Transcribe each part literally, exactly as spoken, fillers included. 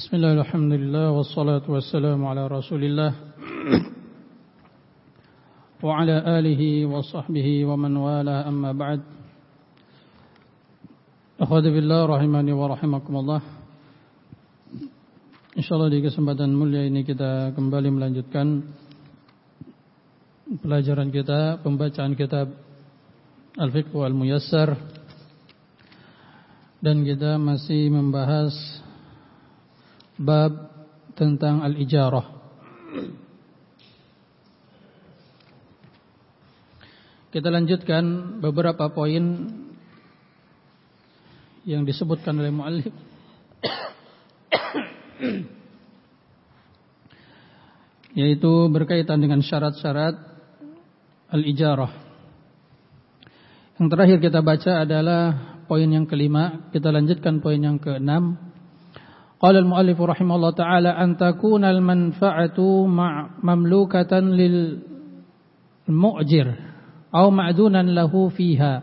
Bismillah, alhamdulillah, wassalatu wassalamu ala rasulillah wa ala alihi wa sahbihi wa man wala, amma ba'd. Akhwati billah rahimani wa rahimakumullah. Insyaallah di kesempatan mulia ini kita kembali melanjutkan pelajaran kita, pembacaan kitab Al-Fiqh Al-Muyassar, dan kita masih membahas bab tentang al-ijarah. Kita lanjutkan beberapa poin yang disebutkan oleh muallif yaitu berkaitan dengan syarat-syarat al-ijarah. Yang terakhir kita baca adalah poin yang kelima. Kita lanjutkan poin yang keenam. Qala al-muallif rahimahullah ta'ala an takuna al-manfa'atu mamlukatan lil mu'jir aw ma'dunan lahu fiha.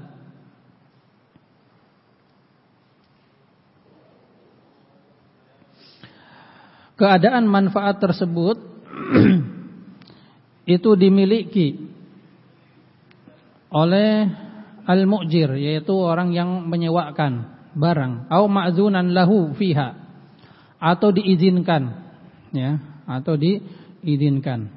Keadaan manfaat tersebut itu dimiliki oleh al-mu'jir, yaitu orang yang menyewakan barang, aw ma'dunan lahu fiha, atau diizinkan, ya, atau diizinkan.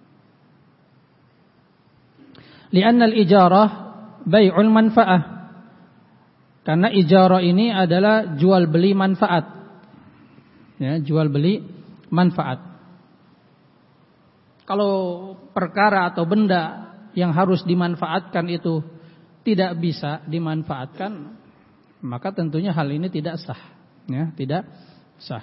Li'anna al-ijarah bai'ul manfa'ah. Karena ijarah ini adalah jual beli manfaat. Ya, jual beli manfaat. Kalau perkara atau benda yang harus dimanfaatkan itu tidak bisa dimanfaatkan, maka tentunya hal ini tidak sah, ya, tidak sah.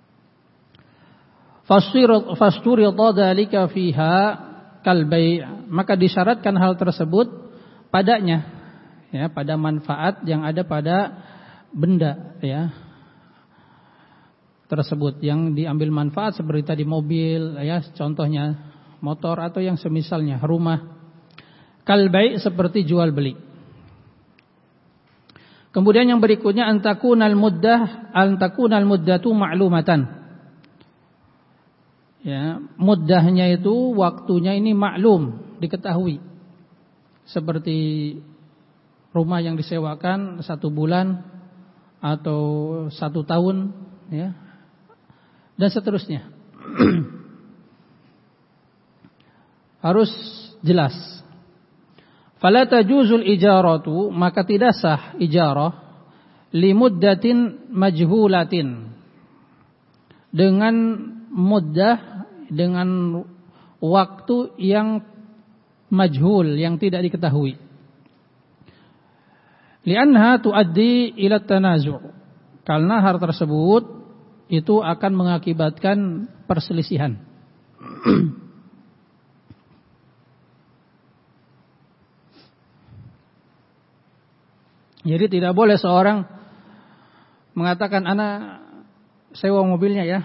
Fasturida dzalika fiha kalbai', maka disyaratkan hal tersebut padanya, ya, pada manfaat yang ada pada benda, ya, tersebut yang diambil manfaat seperti tadi mobil, ya, contohnya motor atau yang semisalnya, rumah. Kalbai' seperti jual beli. Kemudian yang berikutnya antakunal muddah, antakunal muddatu ma'lumatan. Ya, muddahnya itu waktunya ini maklum, diketahui. Seperti rumah yang disewakan satu bulan atau satu tahun, ya, dan seterusnya. Harus jelas. Fala tajuzul ijaratu, maka tidak sah ijarah limuddatin majhulatin, dengan muddah, dengan waktu yang majhul, yang tidak diketahui. Li'anha tuaddi ila tanazu', karena hal tersebut itu akan mengakibatkan perselisihan. Jadi tidak boleh seorang mengatakan ana sewa mobilnya, ya,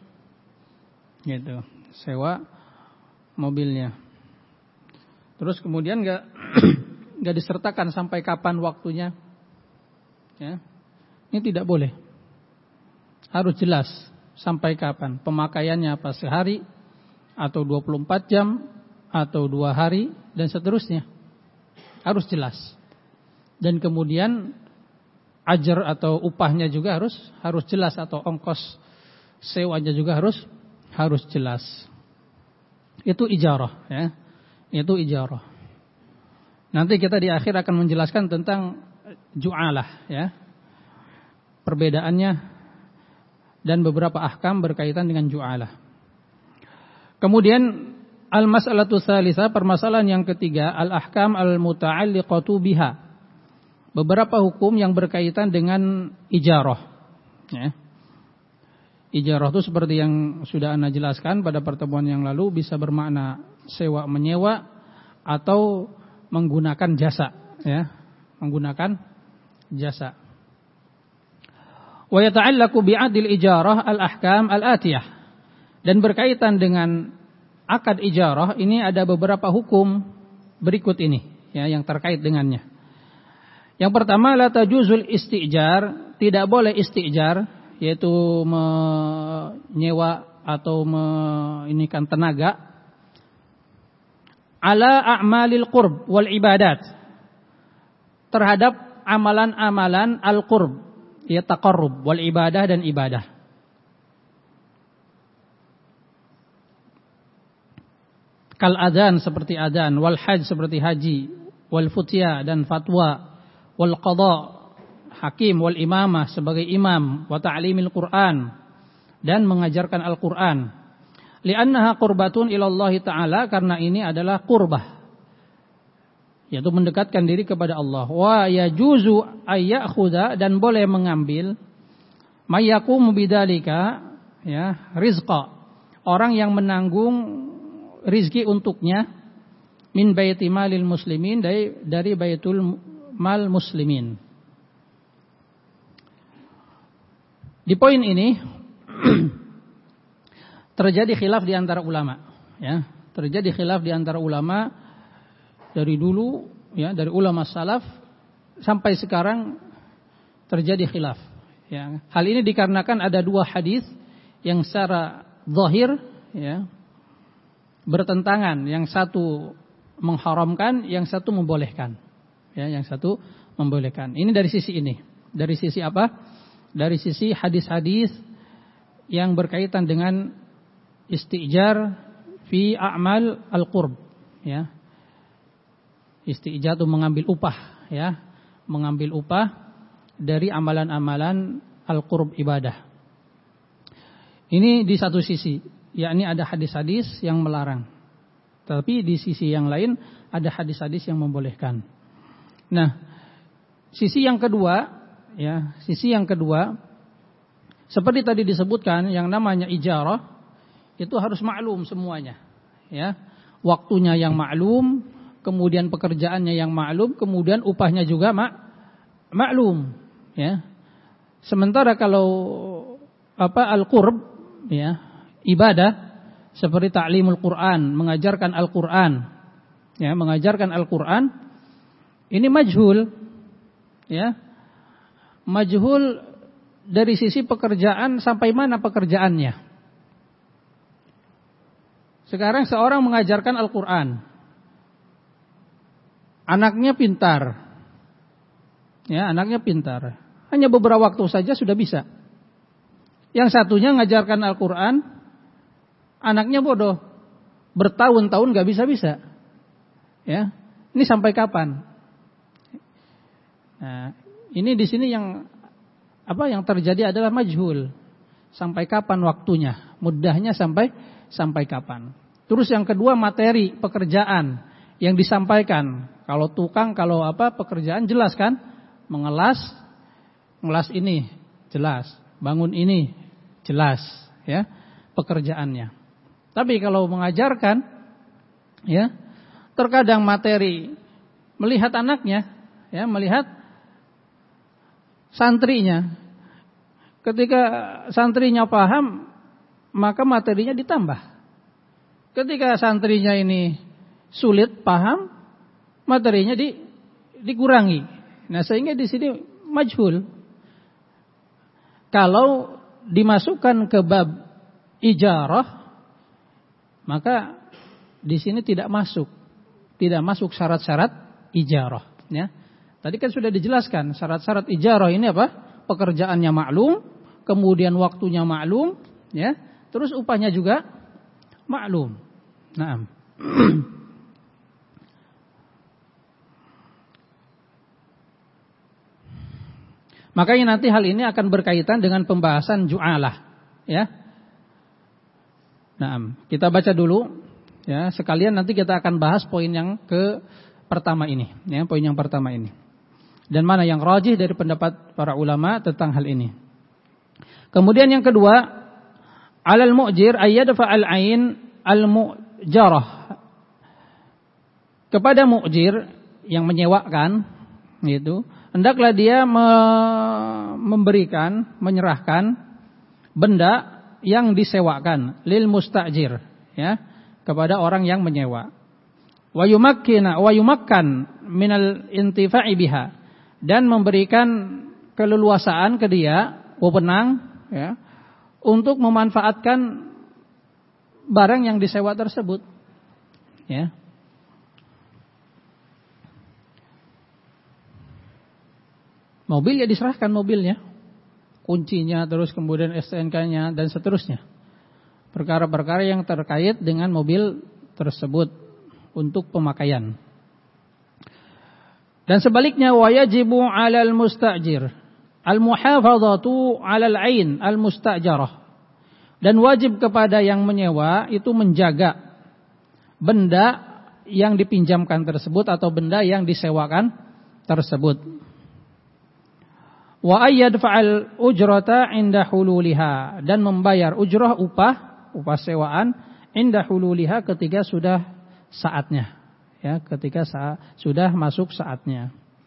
gitu, sewa mobilnya. Terus kemudian nggak nggak disertakan sampai kapan waktunya, ya. Ini tidak boleh. Harus jelas sampai kapan pemakaiannya, apa sehari atau dua puluh empat jam atau dua hari dan seterusnya. Harus jelas. Dan kemudian ajar atau upahnya juga harus harus jelas, atau ongkos sewanya juga harus harus jelas. Itu ijarah, ya. Itu ijarah. Nanti kita di akhir akan menjelaskan tentang ju'alah, ya. Perbedaannya dan beberapa ahkam berkaitan dengan ju'alah. Kemudian al-mas'alatu tsalitsah, permasalahan yang ketiga, al-ahkam al-muta'alliqatu biha. Beberapa hukum yang berkaitan dengan ijarah, ya. Ijarah itu seperti yang sudah Anda jelaskan pada pertemuan yang lalu, bisa bermakna sewa menyewa atau menggunakan jasa, ya, menggunakan jasa. Wa yata'allaqu bi'adil ijarah al-ahkam al-atiyah, dan berkaitan dengan akad ijarah ini ada beberapa hukum berikut ini, ya, yang terkait dengannya. Yang pertama, la tajuzul istijar, tidak boleh istijar, yaitu menyewa atau menginikan tenaga, ala a'malil qurb wal ibadat, terhadap amalan-amalan al-qurb, ya taqarrub, wal ibadah dan ibadah. Kal adzan seperti adzan, wal hajj seperti haji, wal futya dan fatwa, wal qada hakim, wal imamah sebagai imam, wa ta'limil Qur'an dan mengajarkan Al-Qur'an. Li'annaha qurbatun ila Allah Ta'ala, karena ini adalah qurbah, yaitu mendekatkan diri kepada Allah. Wa yajuzu ayyakhudha, dan boleh mengambil, mayyaqumu bidzalika, ya, rizqa, orang yang menanggung rizki untuknya, min baiti malil muslimin, dari dari baitul mal muslimin. Di poin ini terjadi khilaf di antara ulama, ya, terjadi khilaf di antara ulama dari dulu, ya, dari ulama salaf sampai sekarang terjadi khilaf, ya. Hal ini dikarenakan ada dua hadis yang secara zahir, ya, bertentangan, yang satu mengharamkan, yang satu membolehkan, ya, yang satu membolehkan. Ini dari sisi ini, dari sisi apa? Dari sisi hadis-hadis yang berkaitan dengan istijar fi a'mal al-qurb, ya. Istijar itu mengambil upah, ya, mengambil upah dari amalan-amalan al-qurb ibadah. Ini di satu sisi, yakni ada hadis-hadis yang melarang. Tapi di sisi yang lain ada hadis-hadis yang membolehkan. Nah, sisi yang kedua, ya, sisi yang kedua, seperti tadi disebutkan, yang namanya ijarah itu harus maklum semuanya, ya. Waktunya yang maklum, kemudian pekerjaannya yang maklum, kemudian upahnya juga mak maklum, ya. Sementara kalau apa al-qurb, ya, ibadah seperti ta'limul Quran, mengajarkan Al-Quran, ya, mengajarkan Al-Quran, ini majhul, ya, majhul dari sisi pekerjaan, sampai mana pekerjaannya. Sekarang seorang mengajarkan Al-Quran, anaknya pintar, ya, anaknya pintar, hanya beberapa waktu saja sudah bisa. Yang satunya mengajarkan Al-Quran, anaknya bodoh, bertahun-tahun gak bisa-bisa, ya. Ini sampai kapan? Nah, ini di sini yang apa yang terjadi adalah majhul. Sampai kapan waktunya? Mudahnya sampai sampai kapan? Terus yang kedua, materi pekerjaan yang disampaikan. Kalau tukang, kalau apa pekerjaan jelas kan? Mengelas, mengelas ini jelas, bangun ini jelas, ya, pekerjaannya. Tapi kalau mengajarkan, ya, terkadang materi melihat anaknya, ya, melihat santrinya. Ketika santrinya paham, maka materinya ditambah. Ketika santrinya ini sulit paham, materinya di, dikurangi. Nah, sehingga di sini majhul. Kalau dimasukkan ke bab ijarah, maka di sini tidak masuk, tidak masuk syarat-syarat ijarah, ya. Tadi kan sudah dijelaskan syarat-syarat ijarah ini apa? Pekerjaannya maklum, kemudian waktunya maklum, ya. Terus upahnya juga maklum. Naam. Makanya nanti hal ini akan berkaitan dengan pembahasan ju'alah, ya. Nah, kita baca dulu, ya, sekalian nanti kita akan bahas poin yang ke pertama ini, ya, poin yang pertama ini. Dan mana yang rajih dari pendapat para ulama tentang hal ini. Kemudian yang kedua, alal mu'jir ayyadfa al-ain al-mu'jarah. Kepada mu'jir yang menyewakan, gitu, hendaklah dia me- memberikan, menyerahkan benda yang disewakan lil mustajir, ya, kepada orang yang menyewa. Wa yumakkina wa yumakkan minal intifa'i biha, dan memberikan keleluasaan ke dia, wewenang, ya, untuk memanfaatkan barang yang disewa tersebut, ya. Mobil ya diserahkan mobilnya, kuncinya, terus kemudian S T N K-nya dan seterusnya. Perkara-perkara yang terkait dengan mobil tersebut untuk pemakaian. Dan sebaliknya, wajibu 'alal mustajir al-muhafadzatu 'alal 'ain al-mustajarah. Dan wajib kepada yang menyewa itu menjaga benda yang dipinjamkan tersebut atau benda yang disewakan tersebut. Wa ayyadfa'al ujrata 'inda hululiha, dan membayar ujrah upah upah sewaan 'inda hululiha ketika sudah saatnya, ya, ketika saat, sudah masuk saatnya.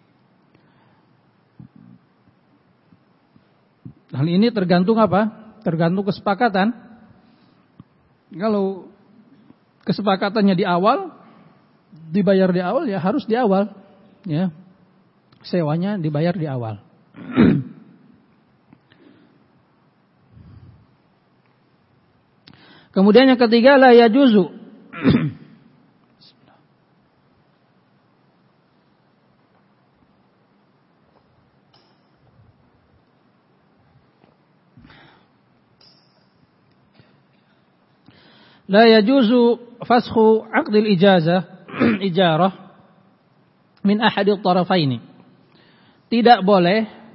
Hal ini tergantung apa? Tergantung kesepakatan. Kalau kesepakatannya di awal, dibayar di awal, ya harus di awal, ya. Sewanya dibayar di awal. Kemudian yang ketiga, la yajuzu la yajuzu fasxu 'aqdil ijazah ijarah min ahadil tarafaini. Tidak boleh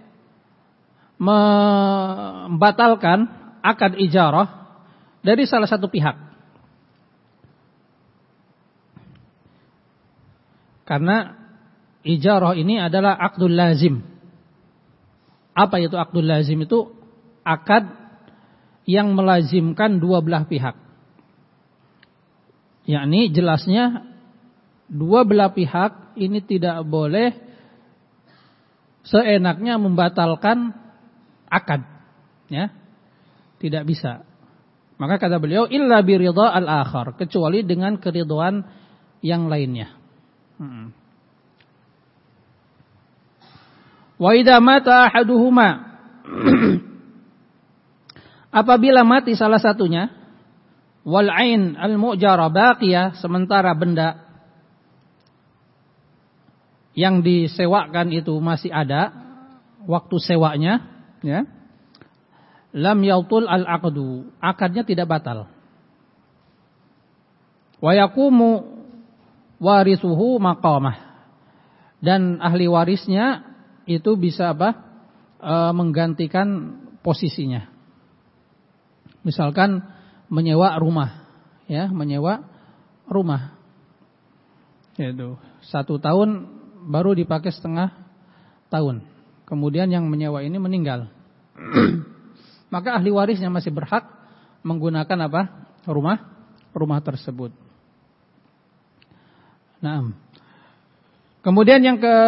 membatalkan akad ijarah dari salah satu pihak. Karena ijarah ini adalah akdul lazim. Apa itu akdul lazim? Itu akad yang melazimkan dua belah pihak. Yakni jelasnya dua belah pihak ini tidak boleh seenaknya membatalkan akad, ya, tidak bisa. Maka kata beliau, illa biridha al-akhar, kecuali dengan keridhaan yang lainnya. Hmm. Wa idza mata ahaduhuma, apabila mati salah satunya, wal ain al-mu'jara baqiyah, sementara benda yang disewakan itu masih ada waktu sewanya, ya, lam yautul al-aqdu, akadnya tidak batal. Wa yaqumu warithuhu maqamah, dan ahli warisnya itu bisa apa? E, menggantikan posisinya. Misalkan menyewa rumah, ya, menyewa rumah, yaitu satu tahun baru dipakai setengah tahun. Kemudian yang menyewa ini meninggal. Maka ahli warisnya masih berhak menggunakan apa? Rumah rumah tersebut. Nah, kemudian yang ke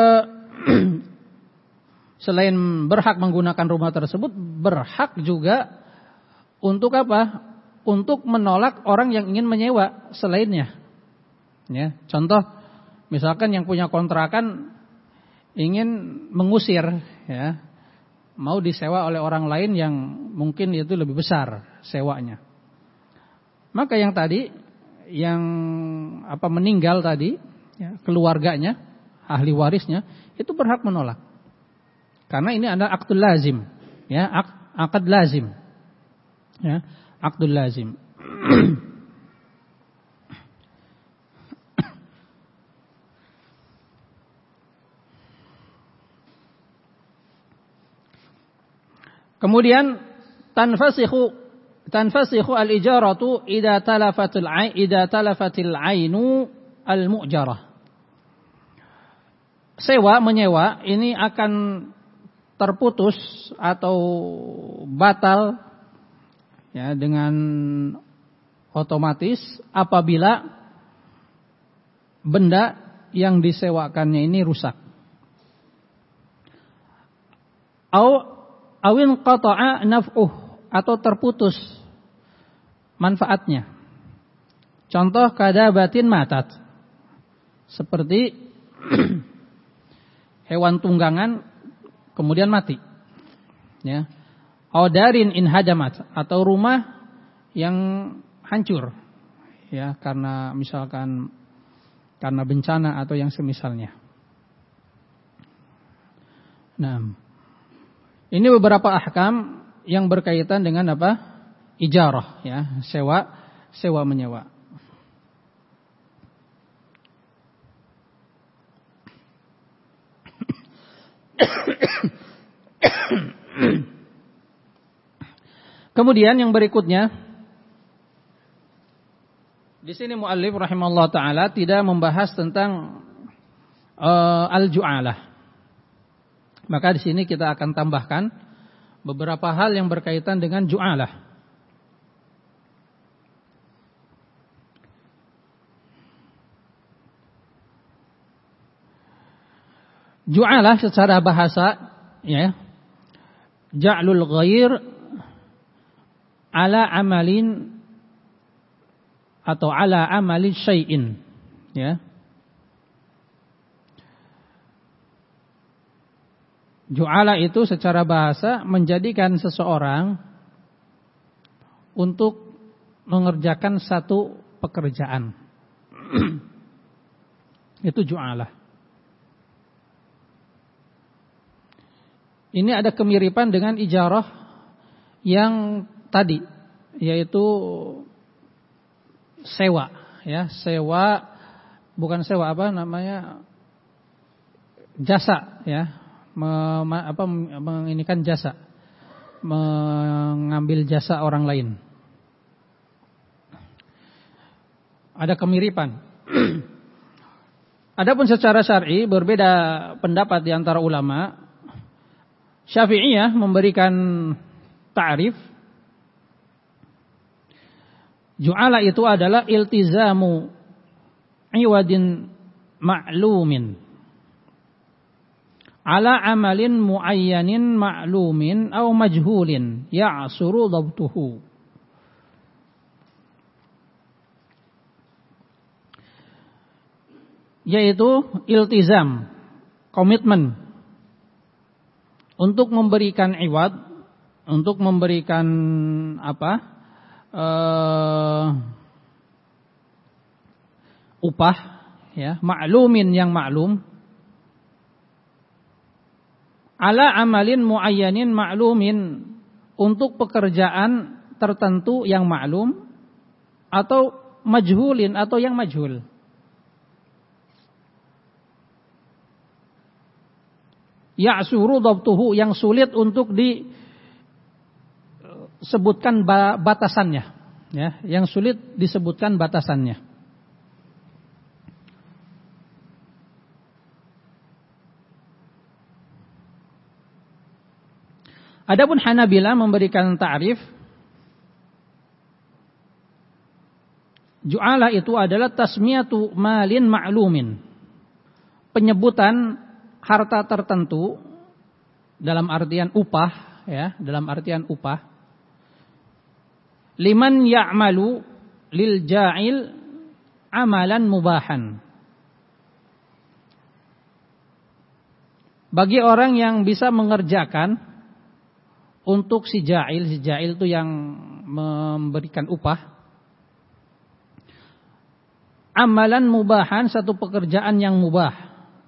selain berhak menggunakan rumah tersebut, berhak juga untuk apa? Untuk menolak orang yang ingin menyewa selainnya. Ya, contoh, misalkan yang punya kontrakan ingin mengusir, ya, mau disewa oleh orang lain yang mungkin itu lebih besar sewanya. Maka yang tadi, yang apa meninggal tadi, ya, keluarganya, ahli warisnya itu berhak menolak. Karena ini adalah akdul lazim, ya, ak, akad lazim, ya, akdul lazim. Kemudian tanfasikhu tanfasikhu al-ijaratu idza talafatil ain idza talafatil ainu al-mu'jarah. Sewa menyewa ini akan terputus atau batal, ya, dengan otomatis apabila benda yang disewakannya ini rusak. Au awin qata'a naf'uh, atau terputus manfaatnya. Contoh kadabatin matat, seperti hewan tunggangan kemudian mati, ya, Aw darin in hadamat, atau rumah yang hancur ya karena misalkan karena bencana atau yang semisalnya. Nah, ini beberapa ahkam yang berkaitan dengan apa? Ijarah ya, sewa, sewa menyewa. Kemudian yang berikutnya, di sini muallif rahimahullah taala tidak membahas tentang uh, al-ju'alah. Maka di sini kita akan tambahkan beberapa hal yang berkaitan dengan ju'alah. Ju'alah secara bahasa ya, ja'lul ghair ala amalin atau ala amali syai'in ya. Ju'ala itu secara bahasa menjadikan seseorang untuk mengerjakan satu pekerjaan. Itu ju'ala. Ini ada kemiripan dengan ijarah yang tadi, yaitu sewa, ya, sewa bukan sewa apa namanya jasa, ya, Mem, apa menginikan jasa, mengambil jasa orang lain. Ada kemiripan. Adapun secara syar'i berbeda pendapat di antara ulama. Syafi'iyah memberikan ta'rif ju'ala itu adalah iltizamu iwadin ma'lumin ala amalin muayyanin ma'lumin aw majhulin ya'suru dhabtuhu. Yaitu iltizam, komitmen untuk memberikan iwad, untuk memberikan apa uh, upah ya, ma'lumin yang maklum, ala amalin muayyanin ma'lumin, untuk pekerjaan tertentu yang maklum, atau majhulin, atau yang majhul. Ya'suru dhabtuhu, yang sulit untuk disebutkan batasannya, ya, yang sulit disebutkan batasannya. Adapun Hanabila memberikan ta'rif ju'ala itu adalah tasmiyatu malin ma'lumin, penyebutan harta tertentu dalam artian upah, ya, dalam artian upah. Liman ya'malu lil ja'il amalan mubahan. Bagi orang yang bisa mengerjakan untuk si ja'il, si ja'il itu yang memberikan upah, amalan mubahan, satu pekerjaan yang mubah.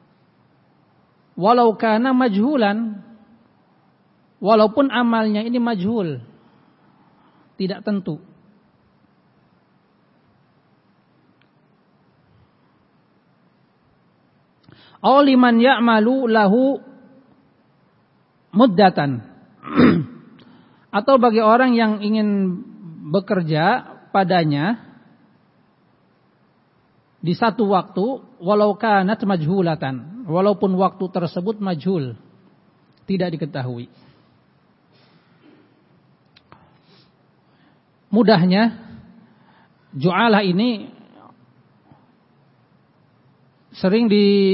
Walau kana majhulan, walaupun amalnya ini majhul, tidak tentu. Aw liman ya'malu lahu muddatan, atau bagi orang yang ingin bekerja padanya di satu waktu, walau kanat majhulatan, walaupun waktu tersebut majhul, tidak diketahui. Mudahnya ju'alah ini sering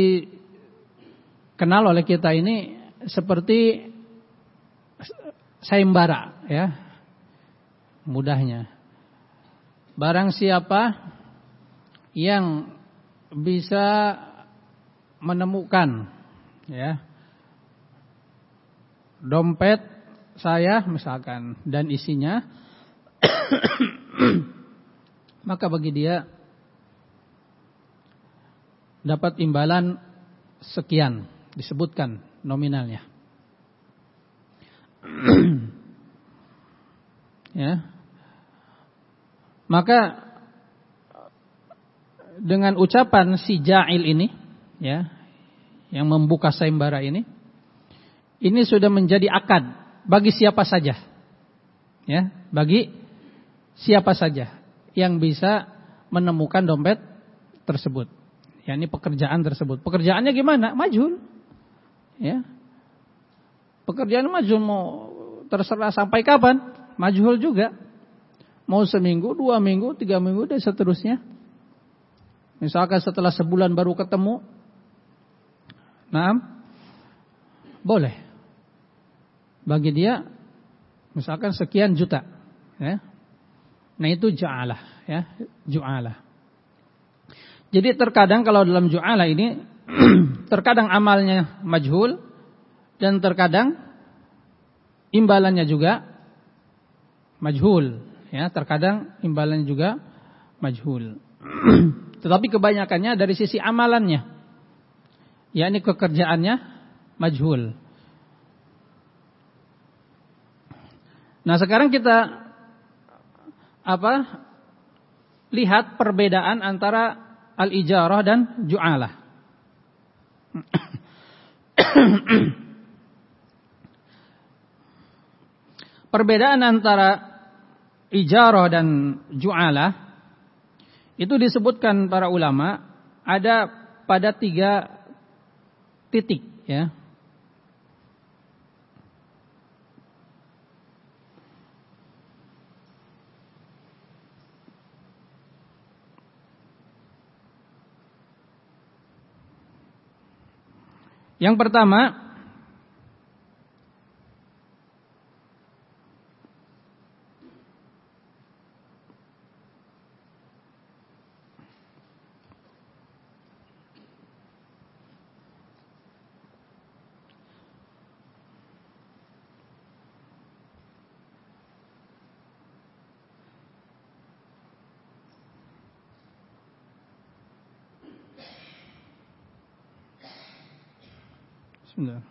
dikenal oleh kita ini seperti sayembara, ya. Mudahnya, barang siapa yang bisa menemukan, ya, dompet saya misalkan dan isinya, maka bagi dia dapat imbalan sekian, disebutkan nominalnya. Ya. Maka dengan ucapan si ja'il ini, ya, yang membuka sayembara ini, ini sudah menjadi akad bagi siapa saja, ya, bagi siapa saja yang bisa menemukan dompet tersebut, ya, ini pekerjaan tersebut. Pekerjaannya gimana? Majhul, ya, pekerjaan majhul, mau terserah sampai kapan, majhul juga, mau seminggu, dua minggu, tiga minggu dan seterusnya. Misalkan setelah sebulan baru ketemu, nah, boleh. Bagi dia, misalkan sekian juta, ya. Nah itu ju'alah, ya, ju'alah. Jadi terkadang kalau dalam ju'alah ini, terkadang amalnya majhul dan terkadang imbalannya juga majhul, ya. Terkadang imbalannya juga majhul. Tetapi kebanyakannya dari sisi amalannya, yakni pekerjaannya majhul. Nah sekarang kita apa? Lihat perbedaan antara al-ijarah dan ju'alah. Perbedaan antara ijarah dan ju'alah itu disebutkan para ulama ada pada tiga titik, ya. Yang pertama, Bismillah.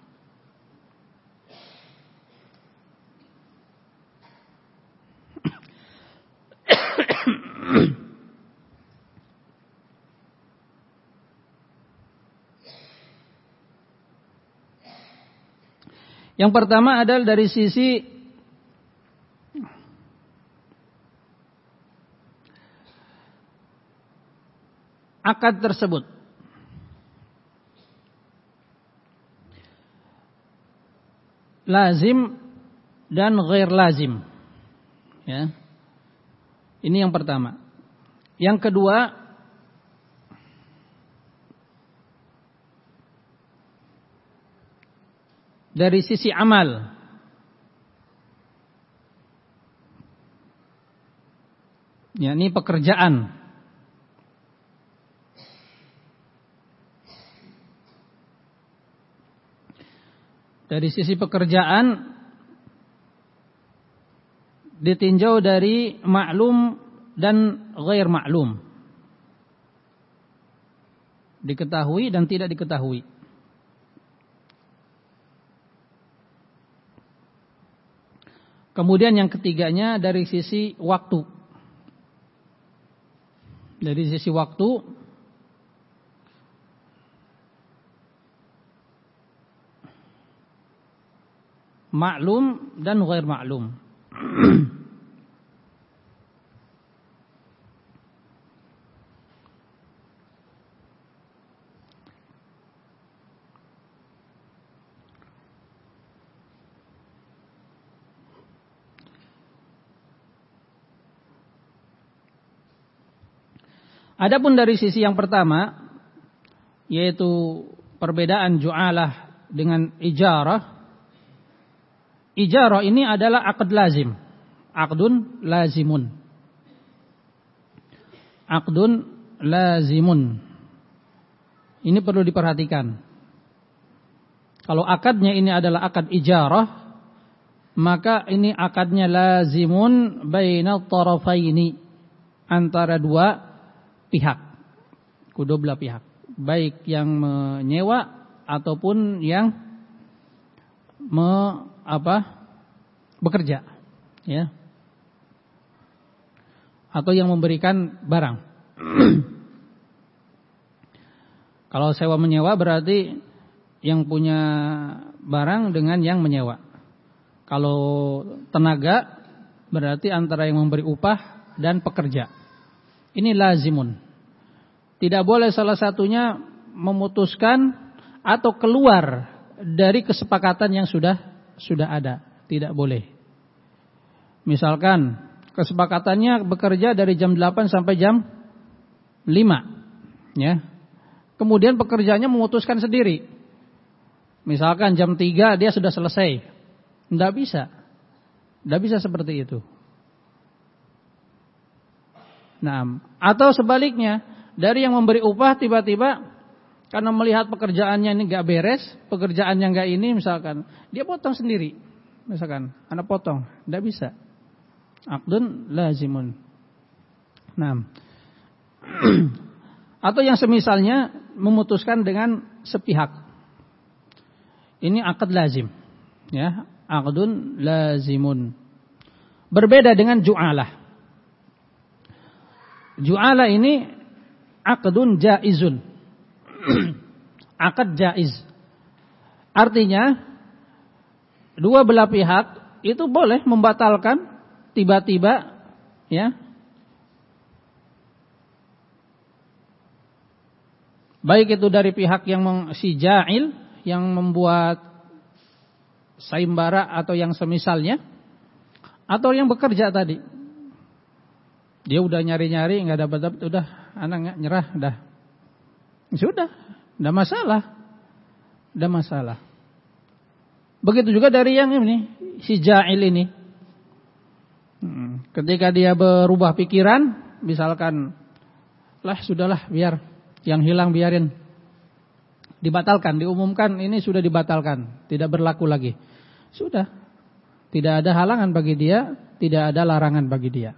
Yang pertama adalah dari sisi akad tersebut. Lazim dan ghair lazim. Ya. Ini yang pertama. Yang kedua, dari sisi amal. Ya, ini pekerjaan. Dari sisi pekerjaan ditinjau dari maklum dan ghair maklum. Diketahui dan tidak diketahui. Kemudian yang ketiganya dari sisi waktu. Dari sisi waktu maklum dan ghair maklum. Adapun dari sisi yang pertama, yaitu perbedaan ju'alah dengan ijarah. Ijarah ini adalah akad lazim. Akdun lazimun. Akdun lazimun. Ini perlu diperhatikan. Kalau akadnya ini adalah akad ijarah, maka ini akadnya lazimun bainat tarafaini, antara dua pihak, kedua belah pihak, baik yang menyewa ataupun yang me, apa, bekerja, ya, atau yang memberikan barang. Kalau sewa menyewa berarti yang punya barang dengan yang menyewa. Kalau tenaga berarti antara yang memberi upah dan pekerja. Ini lazimun. Tidak boleh salah satunya memutuskan atau keluar dari kesepakatan yang sudah sudah ada. Tidak boleh. Misalkan kesepakatannya bekerja dari jam delapan sampai jam lima, ya. Kemudian pekerjanya memutuskan sendiri. Misalkan jam tiga dia sudah selesai. Tidak bisa. Tidak bisa seperti itu. Nah, atau sebaliknya, dari yang memberi upah tiba-tiba karena melihat pekerjaannya ini gak beres, pekerjaannya gak ini misalkan, dia potong sendiri. Misalkan, anak potong. Tidak bisa. Aqdun lazimun. Nah, atau yang semisalnya memutuskan dengan sepihak. Ini akad lazim, ya, aqdun lazimun. Berbeda dengan ju'alah. Ju'alah ini aqdun jaizun. Akad jaiz. Artinya dua belah pihak itu boleh membatalkan tiba-tiba, ya. Baik itu dari pihak yang meng, si ja'il yang membuat sayembara atau yang semisalnya, atau yang bekerja tadi. Dia udah nyari-nyari nggak dapat-dapat, udah anak nyerah, dah. Sudah, enggak masalah. Enggak masalah. Begitu juga dari yang ini, si ja'il ini. Ketika dia berubah pikiran, misalkan, lah sudahlah biar yang hilang biarin, dibatalkan, diumumkan ini sudah dibatalkan, tidak berlaku lagi. Sudah, tidak ada halangan bagi dia, tidak ada larangan bagi dia.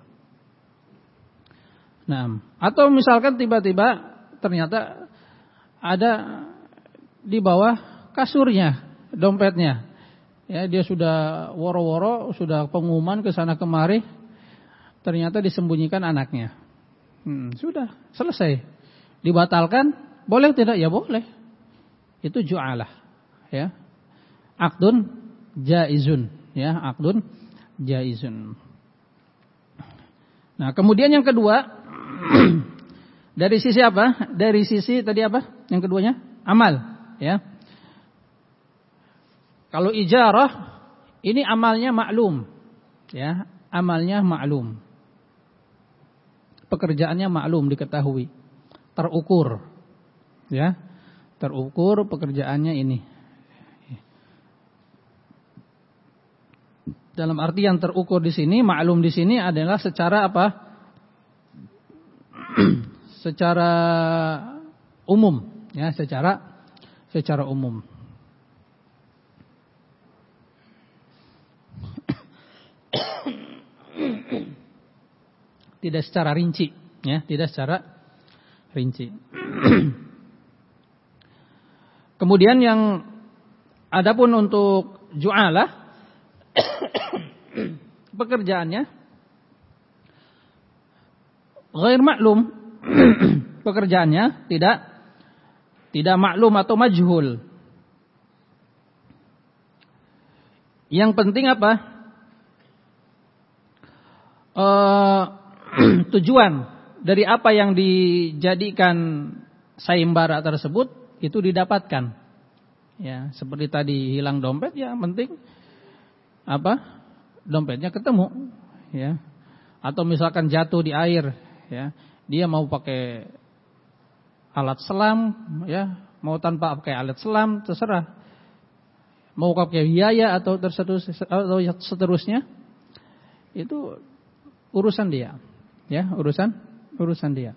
Nah, atau misalkan tiba-tiba ternyata ada di bawah kasurnya dompetnya, ya, dia sudah woro-woro, sudah pengumuman ke sana kemari, ternyata disembunyikan anaknya. Hmm, sudah selesai. Dibatalkan, boleh tidak? Ya boleh. Itu ju'alah, ya. Aqdun jaizun, ya, aqdun jaizun. Nah, kemudian yang kedua, dari sisi apa? Dari sisi tadi apa? Yang keduanya, amal, ya. Kalau ijarah, ini amalnya maklum, ya, amalnya maklum. Pekerjaannya maklum, diketahui. Terukur, ya, terukur pekerjaannya ini. Dalam arti yang terukur di sini, maklum di sini adalah secara apa? Secara umum, ya, secara secara umum. Tidak secara rinci, ya, tidak secara rinci. Kemudian yang adapun untuk ju'alah, pekerjaannya ghair maklum. Pekerjaannya tidak tidak maklum atau majhul. Yang penting apa? Uh, tujuan dari apa yang dijadikan sayembara tersebut itu didapatkan. Ya, seperti tadi hilang dompet, ya penting apa? Dompetnya ketemu, ya. Atau misalkan jatuh di air, ya. Dia mau pakai alat selam, ya, mau tanpa pakai alat selam, terserah. Mau pakai biaya atau atau seterusnya, itu urusan dia, ya, urusan urusan dia.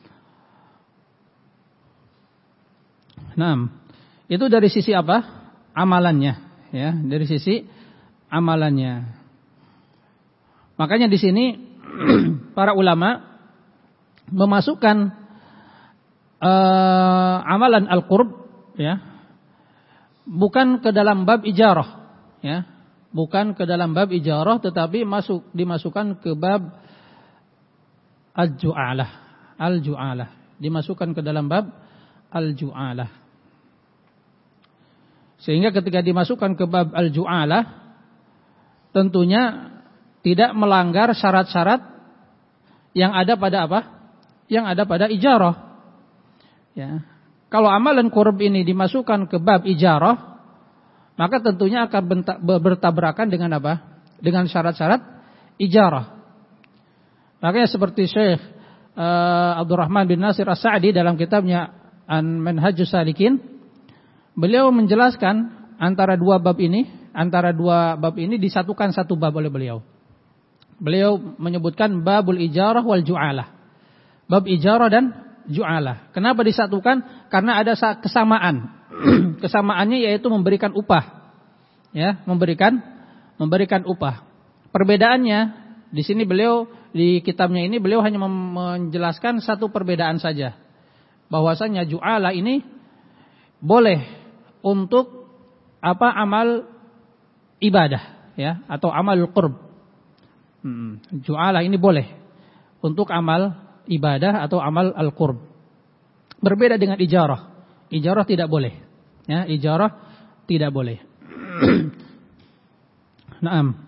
Nah, itu dari sisi apa? amalannya, ya, dari sisi amalannya. Makanya di sini para ulama memasukkan uh, amalan al-qurb, ya, bukan ke dalam bab ijarah, ya, bukan ke dalam bab ijarah, tetapi masuk dimasukkan ke bab al-ju'alah, al-ju'alah, dimasukkan ke dalam bab al-ju'alah. Sehingga ketika dimasukkan ke bab al-ju'alah, tentunya tidak melanggar syarat-syarat yang ada pada apa? Yang ada pada ijarah. Ya. Kalau amalan qurb ini dimasukkan ke bab ijarah, maka tentunya akan bertabrakan dengan apa? Dengan syarat-syarat ijarah. Makanya seperti Syekh uh, Abdurrahman bin Nasir As-Sa'di dalam kitabnya An-Manhajus Salikin, beliau menjelaskan antara dua bab ini, antara dua bab ini disatukan satu bab oleh beliau. Beliau menyebutkan babul ijarah wal ju'alah. Bab ijarah dan ju'alah. Kenapa disatukan? Karena ada kesamaan. Kesamaannya yaitu memberikan upah. Ya, memberikan memberikan upah. Perbedaannya di sini beliau di kitabnya ini beliau hanya menjelaskan satu perbedaan saja. Bahwasanya ju'alah ini boleh untuk apa amal ibadah, ya, atau amal qurb. Hmm, ju'alah ini boleh untuk amal ibadah atau amal al-qurb. Berbeda dengan ijarah. Ijarah tidak boleh. Ya, ijarah tidak boleh. Naam.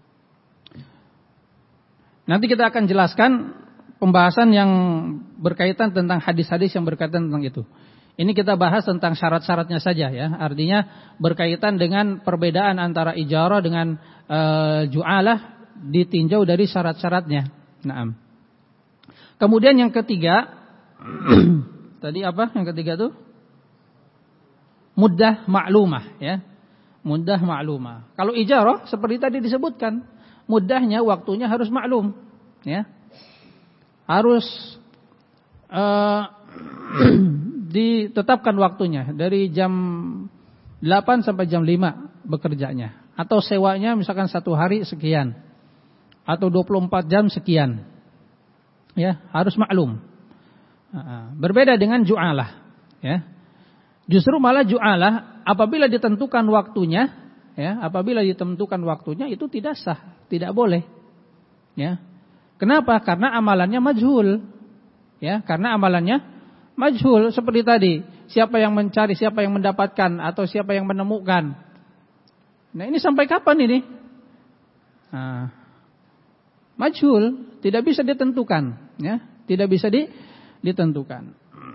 Nanti kita akan jelaskan pembahasan yang berkaitan tentang hadis-hadis yang berkaitan tentang itu. Ini kita bahas tentang syarat-syaratnya saja, ya. Artinya berkaitan dengan perbedaan antara ijarah dengan uh, ju'alah ditinjau dari syarat-syaratnya. Naam. Kemudian yang ketiga, tadi apa? Yang ketiga tuh muddah ma'lumah, ya. Muddah ma'lumah. Kalau ijarah seperti tadi disebutkan, muddahnya waktunya harus maklum, ya. Harus uh, ditetapkan waktunya dari jam delapan sampai jam lima bekerjanya, atau sewanya misalkan satu hari sekian, atau dua puluh empat jam sekian, ya, harus maklum. Berbeda dengan ju'alah, ya. Justru malah ju'alah apabila ditentukan waktunya, ya, apabila ditentukan waktunya itu tidak sah, tidak boleh, ya. Kenapa? Karena amalannya majhul, ya, karena amalannya majhul. Seperti tadi, siapa yang mencari, siapa yang mendapatkan, atau siapa yang menemukan. Nah, ini sampai kapan ini? Nah, majhul, tidak bisa ditentukan, ya, tidak bisa di, ditentukan.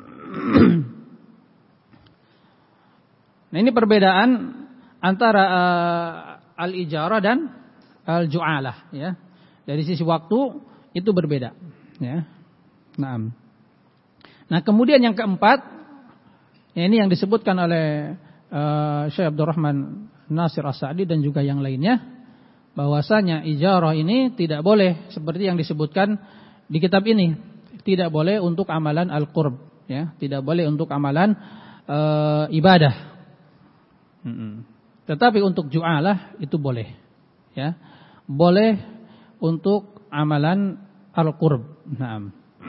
Nah, ini perbedaan antara uh, al-ijarah dan al-ju'alah, ya. Dari sisi waktu itu berbeda, ya. Nah, nah kemudian yang keempat, ya, ini yang disebutkan oleh uh, Syekh Abdurrahman Nasir As-Sa'di dan juga yang lainnya, bahwasanya ijarah ini tidak boleh seperti yang disebutkan di kitab ini, tidak boleh untuk amalan al-qurb, ya, tidak boleh untuk amalan uh, ibadah. Hmm. Tetapi untuk ju'alah itu boleh, ya, boleh untuk amalan al-qurb. Nah.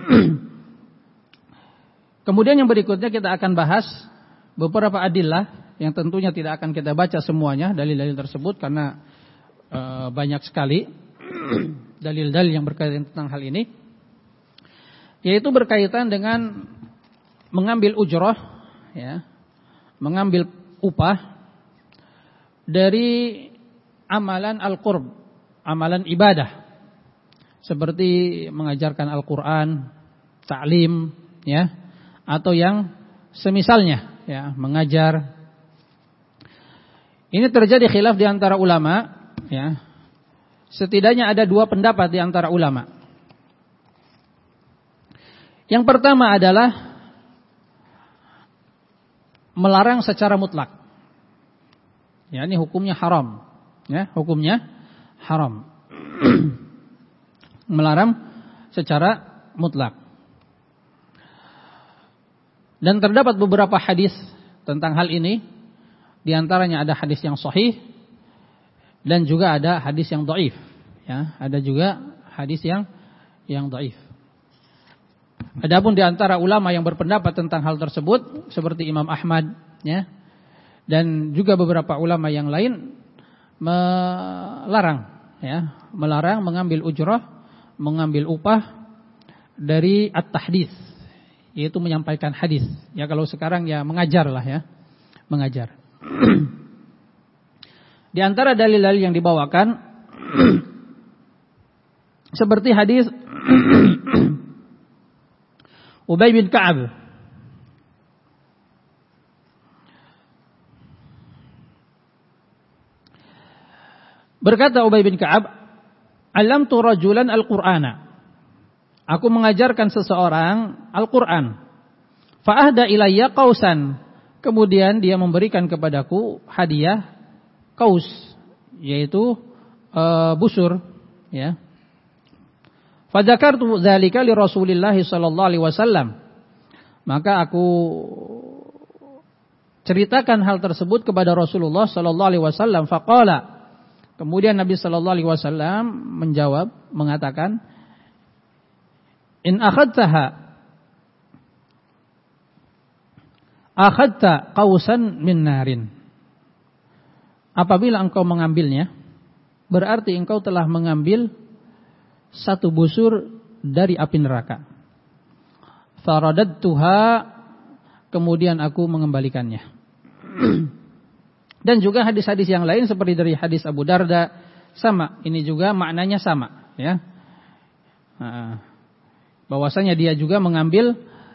Kemudian yang berikutnya kita akan bahas beberapa adillah yang tentunya tidak akan kita baca semuanya dalil-dalil tersebut karena e, banyak sekali dalil-dalil yang berkaitan tentang hal ini, yaitu berkaitan dengan mengambil ujrah, ya, mengambil upah dari amalan al-qurb, amalan ibadah, seperti mengajarkan Al-Quran, ta'lim, ya, atau yang semisalnya, ya, mengajar. Ini terjadi khilaf di antara ulama, ya. Setidaknya ada dua pendapat di antara ulama. Yang pertama adalah melarang secara mutlak. Ya, ini hukumnya haram, ya, hukumnya haram. Melarang secara mutlak. Dan terdapat beberapa hadis tentang hal ini, Di antaranya ada hadis yang sahih dan juga ada hadis yang dhaif, ya, ada juga hadis yang yang dhaif. Adapun di antara ulama yang berpendapat tentang hal tersebut seperti Imam Ahmad, ya, dan juga beberapa ulama yang lain melarang, ya, melarang mengambil ujrah, mengambil upah dari at-tahdits, yaitu menyampaikan hadis. Ya kalau sekarang ya mengajar lah, ya, mengajar. Di antara dalil-dalil yang dibawakan seperti hadis Ubay bin Ka'ab. Berkata Ubay bin Ka'ab, "Allamtu rajulan al-Qur'ana." Aku mengajarkan seseorang Al-Qur'an. Fa ahda ilayya qausan. Kemudian dia memberikan kepadaku hadiah qaus, yaitu uh, busur, ya. Fa dzakartu dzalika li Rasulillah sallallahu alaihi wasallam. Maka aku ceritakan hal tersebut kepada Rasulullah sallallahu alaihi wasallam. Faqala, kemudian Nabi sallallahu alaihi wasallam menjawab, mengatakan, "In akhadtaha akhadta qausan min narin." Apabila engkau mengambilnya, berarti engkau telah mengambil satu busur dari api neraka. Faradadtuha, kemudian aku mengembalikannya. Dan juga hadis-hadis yang lain seperti dari hadis Abu Darda sama, ini juga maknanya sama, ya. Bahwasanya dia juga mengambil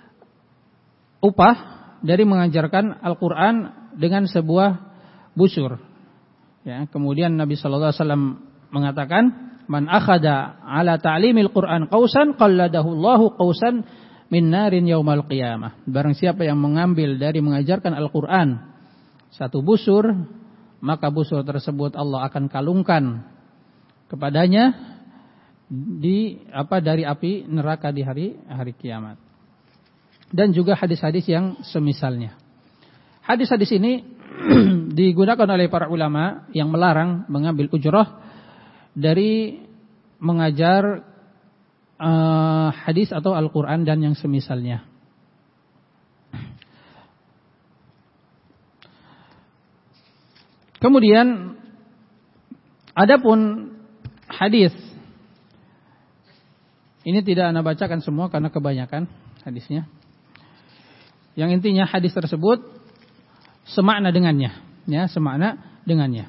upah dari mengajarkan Al-Qur'an dengan sebuah busur. Ya, kemudian Nabi sallallahu alaihi wasallam mengatakan, "Man akhada 'ala ta'limil Qur'an qausan qalladahu Allahu qausan min narin yaumal qiyamah." Barang siapa yang mengambil dari mengajarkan Al-Qur'an satu busur, maka busur tersebut Allah akan kalungkan kepadanya di apa dari api neraka di hari hari kiamat. Dan juga hadis-hadis yang semisalnya. Hadis-hadis ini digunakan oleh para ulama yang melarang mengambil ujrah dari mengajar uh, hadis atau Al-Quran dan yang semisalnya. Kemudian adapun hadis, ini tidak Anda bacakan semua karena kebanyakan hadisnya. Yang intinya hadis tersebut semakna dengannya, ya, semakna dengannya.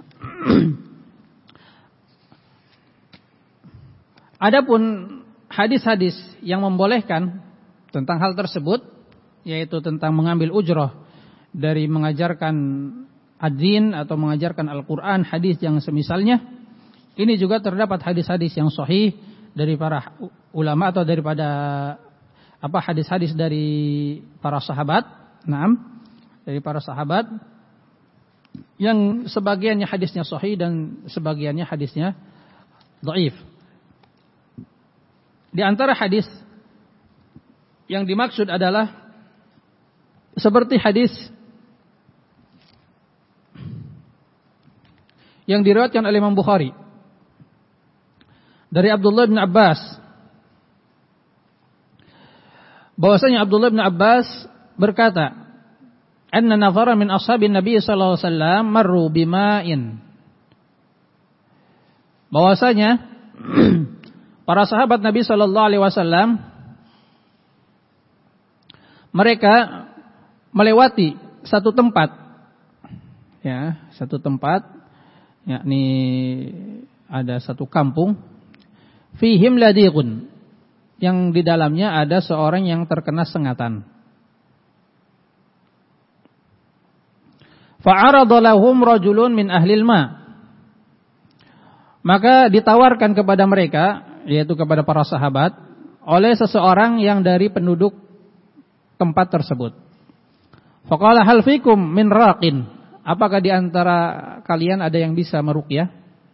Adapun hadis-hadis yang membolehkan tentang hal tersebut, yaitu tentang mengambil ujrah dari mengajarkan ad-din atau mengajarkan Al-Quran, hadis yang semisalnya, ini juga terdapat hadis-hadis yang sahih dari para ulama atau daripada apa hadis-hadis dari para sahabat, naam, dari para sahabat yang sebagiannya hadisnya sahih dan sebagiannya hadisnya dhaif. Di antara hadis yang dimaksud adalah seperti hadis yang diriwayatkan oleh Imam Bukhari dari Abdullah bin Abbas, bahwasanya Abdullah bin Abbas berkata, "Anna nafara min ashabin Nabi sallallahu alaihi wasallam marru bima'in." Bahwasanya para sahabat Nabi sallallahu alaihi wasallam mereka melewati satu tempat, ya, satu tempat, yakni ada satu kampung, fihim ladiqun, yang di dalamnya ada seorang yang terkena sengatan. Fa'arada lahum rajulun min ahlil ma. Maka ditawarkan kepada mereka, yaitu kepada para sahabat, oleh seseorang yang dari penduduk tempat tersebut. Faqala hal fikum min raqin. Apakah di antara kalian ada yang bisa meruqyah?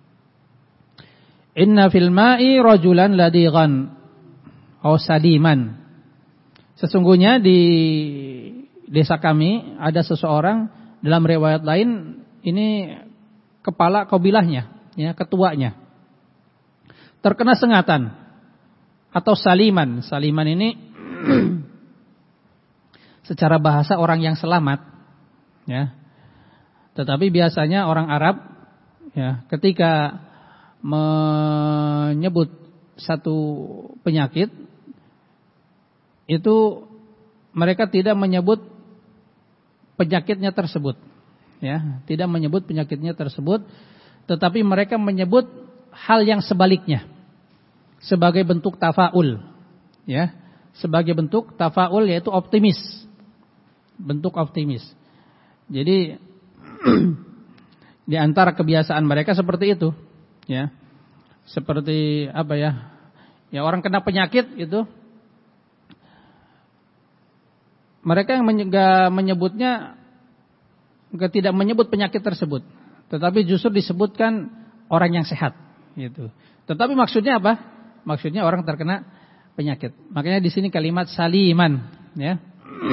Inna fil ma'i rajulan ladighan aw sadiman. Sesungguhnya di desa kami ada seseorang dalam riwayat lain ini kepala kabilahnya, ya, ketuanya, terkena sengatan atau saliman. Saliman ini secara bahasa orang yang selamat, ya. Tetapi biasanya orang Arab, ya, ketika menyebut satu penyakit itu mereka tidak menyebut penyakitnya tersebut, ya, tidak menyebut penyakitnya tersebut, tetapi mereka menyebut hal yang sebaliknya sebagai bentuk tafaul, ya, sebagai bentuk tafaul yaitu optimis, bentuk optimis. Jadi di antara kebiasaan mereka seperti itu, ya. Seperti apa ya? Ya, orang kena penyakit itu mereka yang menyebutnya enggak, tidak menyebut penyakit tersebut, tetapi justru disebutkan orang yang sehat gitu. Tetapi maksudnya apa? Maksudnya orang terkena penyakit. Makanya di sini kalimat saliman, ya.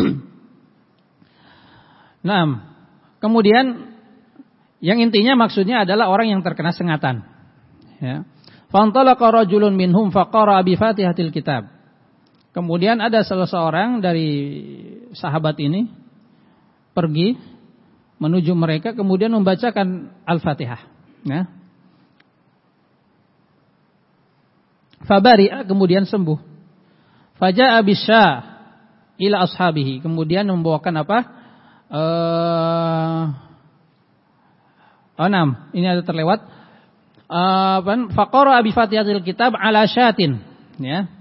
Nah, kemudian yang intinya maksudnya adalah orang yang terkena sengatan, ya. Fantalaqa rajulun minhum faqara bi Fatihatil kitab. Kemudian ada salah seorang dari sahabat ini pergi menuju mereka kemudian membacakan Al-Fatihah, ya. Fabari'a, kemudian sembuh. Faja'a bisya ila ashabihi, kemudian membawakan apa? Eh Oh, enam. Ini ada terlewat. Uh, Faqara bi Fatihatil kitab ala syatin, ya.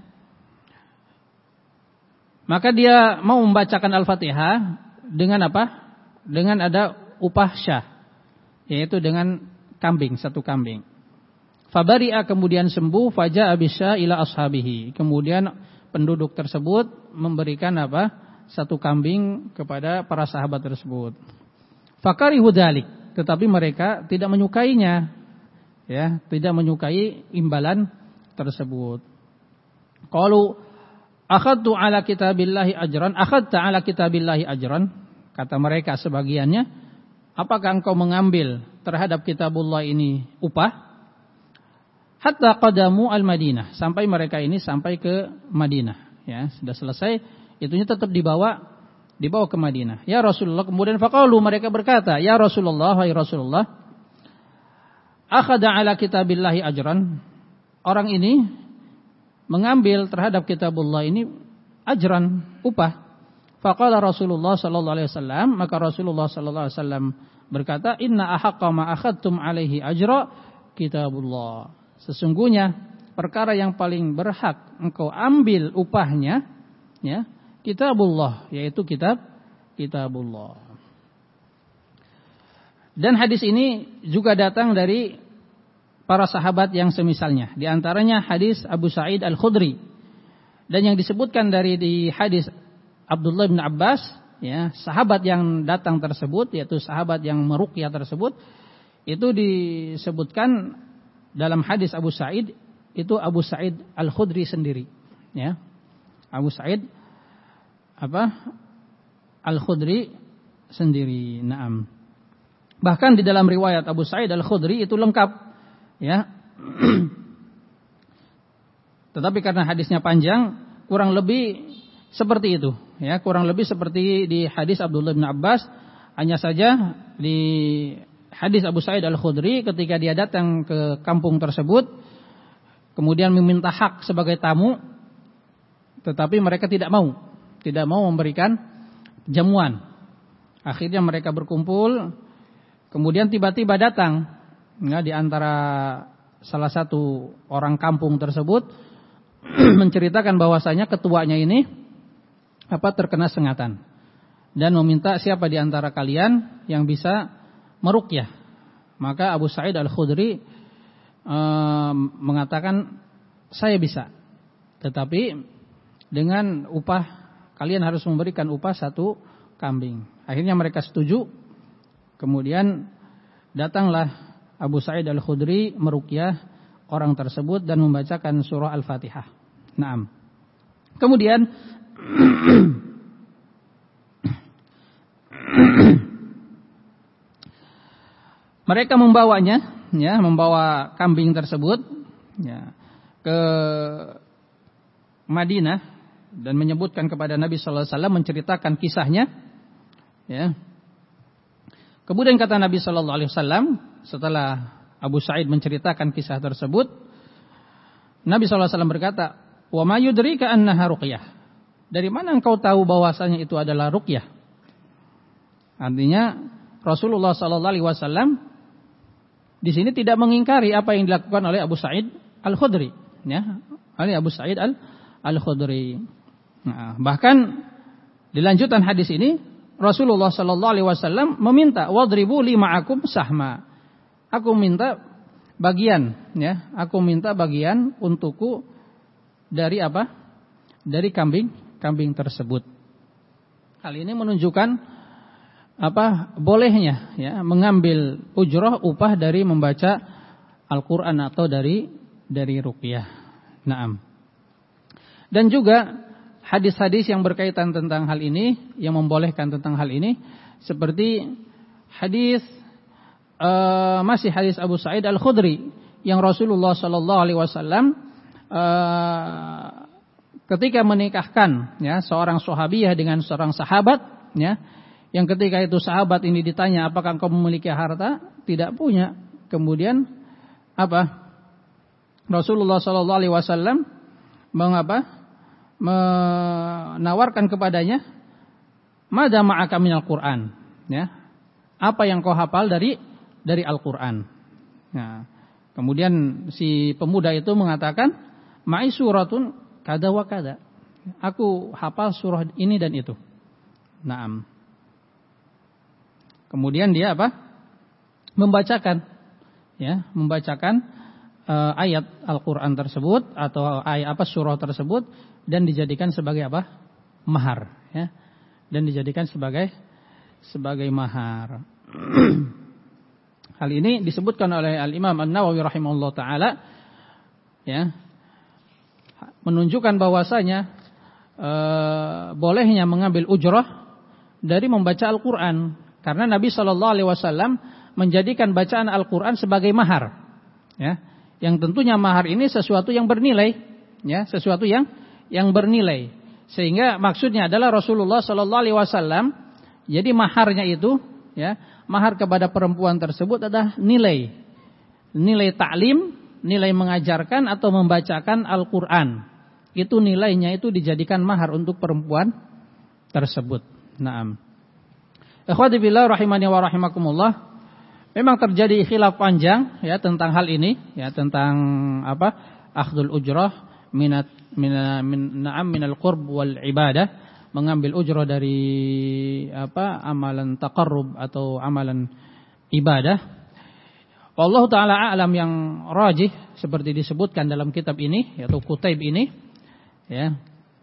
Maka dia mau membacakan Al-Fatihah dengan apa? Dengan ada upah syah, yaitu dengan kambing, satu kambing. Fabari'a, kemudian sembuh. Faja'a bisya ila ashabihi, kemudian penduduk tersebut memberikan apa? Satu kambing kepada para sahabat tersebut. Fakarihu dzalik, tetapi mereka tidak menyukainya, ya, tidak menyukai imbalan tersebut. Qalu akhadtu ala kitabillahi ajran, akhadta ala kitabillahi ajran, kata mereka sebagiannya, apakah engkau mengambil terhadap kitabullah ini upah? Hatta qadamu al-Madinah, sampai mereka ini sampai ke Madinah, ya, sudah selesai, itunya tetap dibawa dibawa ke Madinah. Ya Rasulullah, kemudian faqalu, mereka berkata, ya Rasulullah, wahai Rasulullah, akhadha ala kitabillahi ajran, orang ini mengambil terhadap kitabullah ini ajran, upah. Faqala Rasulullah sallallahu alaihi wasallam, maka Rasulullah sallallahu alaihi wasallam berkata, inna ahaqqa ma akhadtum alaihi ajra kitabullah, sesungguhnya perkara yang paling berhak engkau ambil upahnya, ya, kitabullah, yaitu kitab kitabullah. Dan hadis ini juga datang dari para sahabat yang semisalnya. Di antaranya hadis Abu Sa'id Al-Khudri. Dan yang disebutkan dari di hadis Abdullah bin Abbas, ya, sahabat yang datang tersebut, yaitu sahabat yang meruqyah tersebut, itu disebutkan dalam hadis Abu Sa'id, itu Abu Sa'id Al-Khudri sendiri, ya. Abu Sa'id apa? Al-Khudri sendiri. Naam. Bahkan di dalam riwayat Abu Sa'id Al-Khudri itu lengkap, ya. Tetapi karena hadisnya panjang, kurang lebih seperti itu, ya, kurang lebih seperti di hadis Abdullah bin Abbas. Hanya saja di hadis Abu Sa'id Al-Khudri ketika dia datang ke kampung tersebut, kemudian meminta hak sebagai tamu, tetapi mereka tidak mau. Tidak mau memberikan jamuan. Akhirnya mereka berkumpul. Kemudian tiba-tiba datang, ya, di antara salah satu orang kampung tersebut menceritakan bahwasanya ketuanya ini apa terkena sengatan dan meminta siapa di antara kalian yang bisa meruqyah. Maka Abu Sa'id Al-Khudri e, mengatakan, saya bisa, tetapi dengan upah, kalian harus memberikan upah satu kambing. Akhirnya mereka setuju. Kemudian datanglah Abu Sa'id Al-Khudri meruqyah orang tersebut dan membacakan surah Al-Fatihah. Naam. Kemudian mereka membawanya, ya, membawa kambing tersebut, ya, ke Madinah dan menyebutkan kepada Nabi sallallahu alaihi wasallam, menceritakan kisahnya, ya. Kemudian kata Nabi sallallahu alaihi wasallam setelah Abu Sa'id menceritakan kisah tersebut, Nabi sallallahu alaihi wasallam berkata, "Wa ma yudrika annaha ruqyah?" Dari mana engkau tahu bahwasanya itu adalah ruqyah? Artinya Rasulullah sallallahu alaihi wasallam di sini tidak mengingkari apa yang dilakukan oleh Abu Sa'id Al-Khudri, ya, oleh Abu Sa'id Al-Khudri. Nah, bahkan di lanjutan hadis ini Rasulullah sallallahu alaihi wasallam meminta, "Wadribu li ma'akum sahma." Aku minta bagian, ya, aku minta bagian untukku dari apa? Dari kambing, kambing tersebut. Hal ini menunjukkan apa? Bolehnya, ya, mengambil ujrah, upah dari membaca Al-Qur'an atau dari dari ruqyah. Naam. Dan juga hadis-hadis yang berkaitan tentang hal ini, yang membolehkan tentang hal ini, seperti hadis uh, masih hadis Abu Sa'id Al-Khudri yang Rasulullah sallallahu alaihi wasallam uh, ketika menikahkan, ya, seorang sahabiyah dengan seorang sahabat, ya, yang ketika itu sahabat ini ditanya, "Apakah engkau memiliki harta?" Tidak punya. Kemudian apa? Rasulullah sallallahu alaihi wasallam mengapa? menawarkan kepadanya, "Madza ma'aka minal Qur'an?" Ya. Apa yang kau hafal dari dari Al-Qur'an? Nah, kemudian si pemuda itu mengatakan, "Ma'i suratun kada wa kada." Aku hafal surah ini dan itu. Naam. Kemudian dia apa? Membacakan, ya, membacakan uh, ayat Al-Qur'an tersebut atau ayat apa surah tersebut, dan dijadikan sebagai apa? Mahar, ya. Dan dijadikan sebagai sebagai mahar. Hal ini disebutkan oleh Al-Imam An-Nawawi rahimahullah taala, ya, menunjukkan bahwasanya e, bolehnya mengambil ujrah dari membaca Al-Qur'an, karena Nabi sallallahu alaihi wasallam menjadikan bacaan Al-Qur'an sebagai mahar, ya. Yang tentunya mahar ini sesuatu yang bernilai, ya, sesuatu yang yang bernilai. Sehingga maksudnya adalah Rasulullah sallallahu alaihi wasallam, jadi maharnya itu, ya, mahar kepada perempuan tersebut adalah nilai nilai ta'lim, nilai mengajarkan atau membacakan Al-Qur'an. Itu nilainya itu dijadikan mahar untuk perempuan tersebut. Naam. Ikhwati billah rahimani wa rahimakumullah. Memang terjadi khilaf panjang, ya, tentang hal ini, ya, tentang apa? Akhdul ujrah minat min min na'am minal qurb wal ibadah, mengambil ujrah dari apa? Amalan taqarrub atau amalan ibadah. Wallahu taala a'lam, yang rajih seperti disebutkan dalam kitab ini, yaitu Kutaib ini, ya,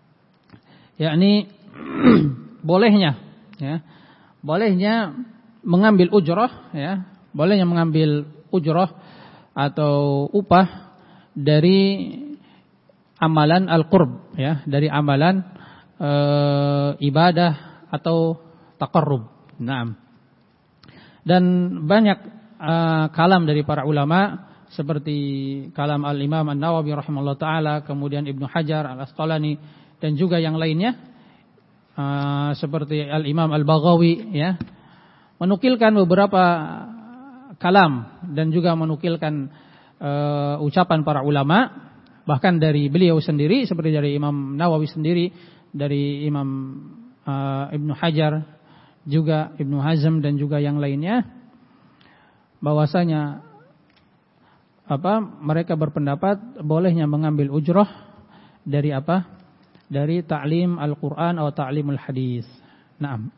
yakni bolehnya, ya, bolehnya mengambil ujrah, ya, bolehnya mengambil ujrah atau upah dari amalan al-qurb, ya, dari amalan e, ibadah atau taqarrub. Naam. Dan banyak e, kalam dari para ulama seperti kalam al-Imam An-Nawawi rahimahullah taala, kemudian Ibnu Hajar Al-Asqalani, dan juga yang lainnya e, seperti al-Imam Al-Baghawi, ya, menukilkan beberapa kalam dan juga menukilkan e, ucapan para ulama. Bahkan dari beliau sendiri, seperti dari Imam Nawawi sendiri, dari Imam uh, Ibnu Hajar, juga Ibnu Hazm dan juga yang lainnya, bahwasanya apa? Mereka berpendapat bolehnya mengambil ujrah dari apa? Dari ta'lim Al-Qur'an atau ta'limul hadis. Naam.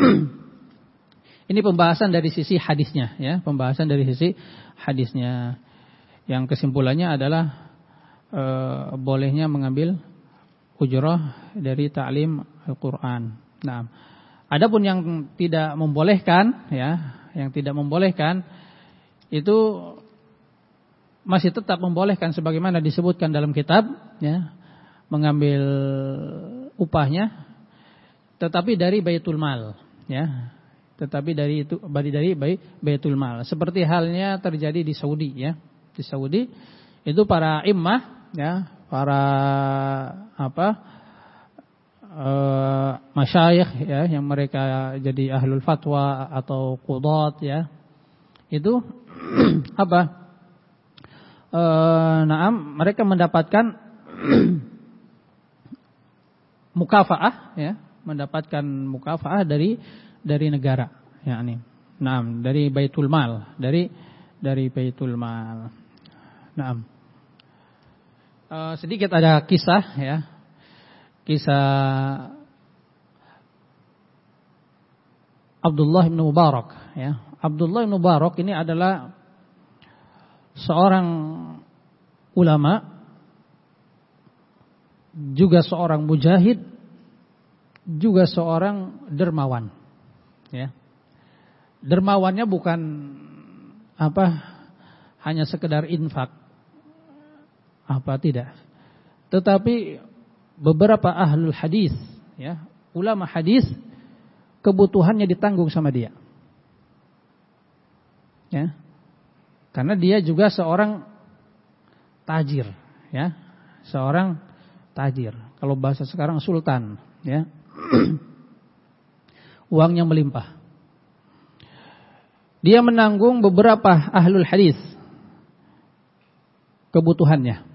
Ini pembahasan dari sisi hadisnya, ya, pembahasan dari sisi hadisnya. Yang kesimpulannya adalah E, bolehnya mengambil ujrah dari ta'lim Al-Qur'an. Nah, adapun yang tidak membolehkan, ya, yang tidak membolehkan itu masih tetap membolehkan sebagaimana disebutkan dalam kitab, ya, mengambil upahnya, tetapi dari Baitul Mal, ya, tetapi dari itu dari Baitul Mal. Seperti halnya terjadi di Saudi ya. Di Saudi itu para imam ya, para apa? Uh, masyayikh ya, yang mereka jadi ahlul fatwa atau qudat ya. Itu apa? Uh, naam, mereka mendapatkan mukafaah ya, mendapatkan mukafaah dari dari negara yakni. Naam, dari Baitul Mal, dari dari Baitul Mal. Naam. Uh, sedikit ada kisah ya. Kisah Abdullah bin Mubarak ya. Abdullah bin Mubarak ini adalah seorang ulama, juga seorang mujahid, juga seorang dermawan. Ya. Dermawannya bukan apa hanya sekedar infak, apa tidak, tetapi beberapa ahlul hadis, ya, ulama hadis, kebutuhannya ditanggung sama dia. Ya. Karena dia juga seorang tajir, ya, seorang tajir. Kalau bahasa sekarang sultan, ya, uangnya melimpah. Dia menanggung beberapa ahlul hadis kebutuhannya.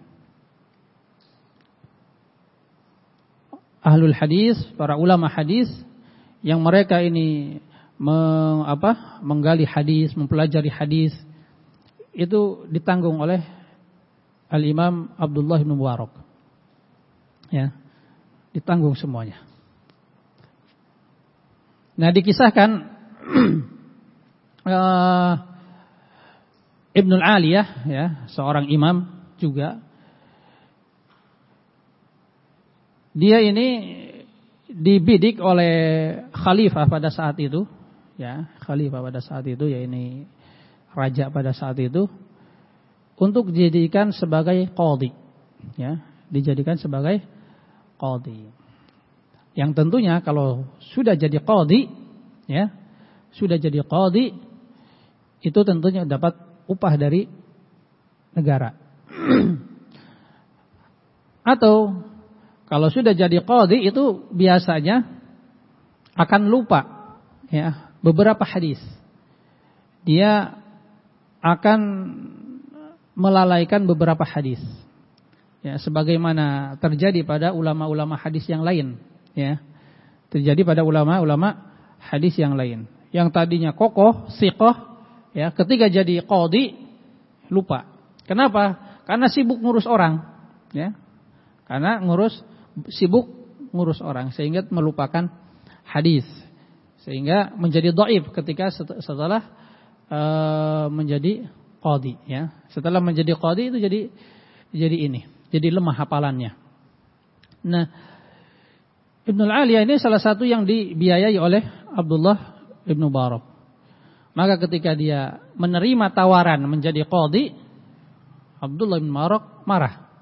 Ahlul hadis, para ulama hadis yang mereka ini meng, apa, menggali hadis, mempelajari hadis, itu ditanggung oleh Al-Imam Abdullah bin Mubarak. Ya, ditanggung semuanya. Nah, dikisahkan uh, Ibnul Aliyah ya, seorang imam juga. Dia ini dibidik oleh khalifah pada saat itu, ya, khalifah pada saat itu, ya ini raja pada saat itu, untuk dijadikan sebagai qadhi, ya, dijadikan sebagai qadhi. Yang tentunya kalau sudah jadi qadhi, ya, sudah jadi qadhi, itu tentunya dapat upah dari negara. Atau kalau sudah jadi qadhi itu biasanya akan lupa, ya, beberapa hadis. Dia akan melalaikan beberapa hadis, ya, sebagaimana terjadi pada ulama-ulama hadis yang lain, ya, terjadi pada ulama-ulama hadis yang lain, yang tadinya kokoh, siqah, ya, ketika jadi qadhi lupa. Kenapa? Karena sibuk ngurus orang, ya, karena ngurus sibuk ngurus orang sehingga melupakan hadis, sehingga menjadi dhaif ketika setelah Uh, menjadi qadhi, ya. Setelah menjadi qadhi itu jadi jadi ini, jadi lemah hafalannya. Nah, Ibnul Aliyah ini salah satu yang dibiayai oleh Abdullah bin Mubarak. Maka ketika dia menerima tawaran menjadi qadhi, Abdullah bin Mubarak marah.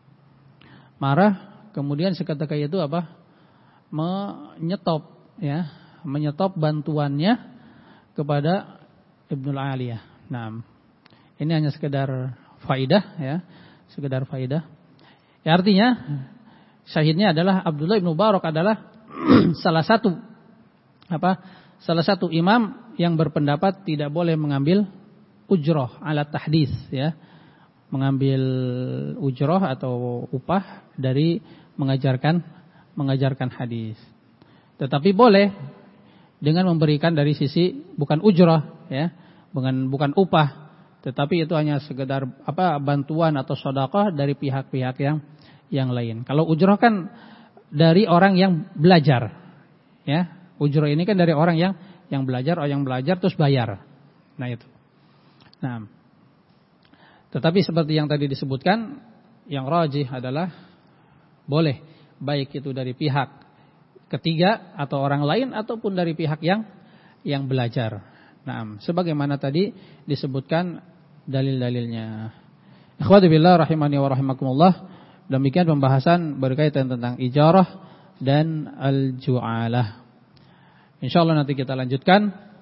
Marah, kemudian seketika itu apa? Menyetop, ya, menyetop bantuannya kepada Ibnul Aliyah. Nah, ini hanya sekedar faidah, ya, sekedar faidah. Ya, artinya syahidnya adalah Abdullah bin Mubarak adalah salah satu apa? Salah satu imam yang berpendapat tidak boleh mengambil ujroh ala tahdis, ya, mengambil ujroh atau upah dari mengajarkan mengajarkan hadis. Tetapi boleh dengan memberikan dari sisi bukan ujrah, ya, bukan bukan upah, tetapi itu hanya sekedar apa, bantuan atau sedekah dari pihak-pihak yang yang lain. Kalau ujrah kan dari orang yang belajar, ya, ujrah ini kan dari orang yang yang belajar, orang yang belajar terus bayar. Nah itu. Nah, tetapi seperti yang tadi disebutkan, yang rajih adalah boleh, baik itu dari pihak ketiga atau orang lain ataupun dari pihak yang yang belajar. Nah, sebagaimana tadi disebutkan dalil-dalilnya. Ikhwati billah rahimani wa rahimakumullah. Demikian pembahasan berkaitan tentang ijarah dan al-ju'alah. Insyaallah nanti kita lanjutkan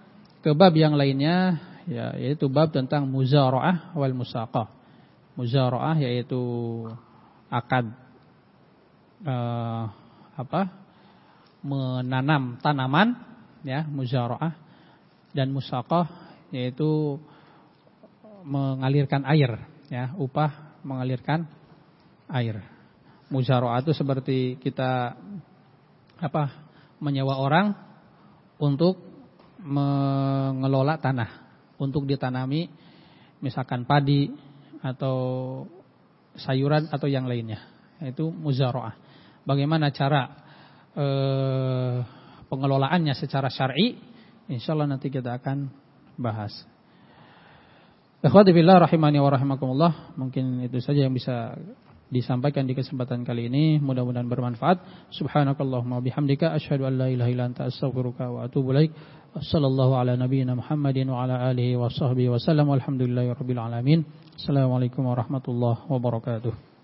ke bab yang lainnya, ya, yaitu bab tentang muzara'ah wal musaqah. Muzara'ah yaitu akad eh, apa? menanam tanaman, ya, muzara'ah, dan musaqah yaitu mengalirkan air, ya, upah mengalirkan air. Muzara'ah itu seperti kita apa? menyewa orang untuk mengelola tanah, untuk ditanami misalkan padi atau sayuran atau yang lainnya. Itu muzara'ah. Bagaimana cara eh, pengelolaannya secara syar'i? Insyaallah nanti kita akan bahas. Ikhwati fillah rahimani wa rahimakumullah, mungkin itu saja yang bisa disampaikan di kesempatan kali ini, mudah-mudahan bermanfaat. Subhanakallahumma bihamdika asyhadu an la ilaha illa anta astaghfiruka wa atubu ilaik. Wassallallahu ala nabiyyina Muhammadin wa ala alihi wa sahbihi wa sallam. Walhamdulillahirabbil alamin. Assalamualaikum warahmatullahi wabarakatuh.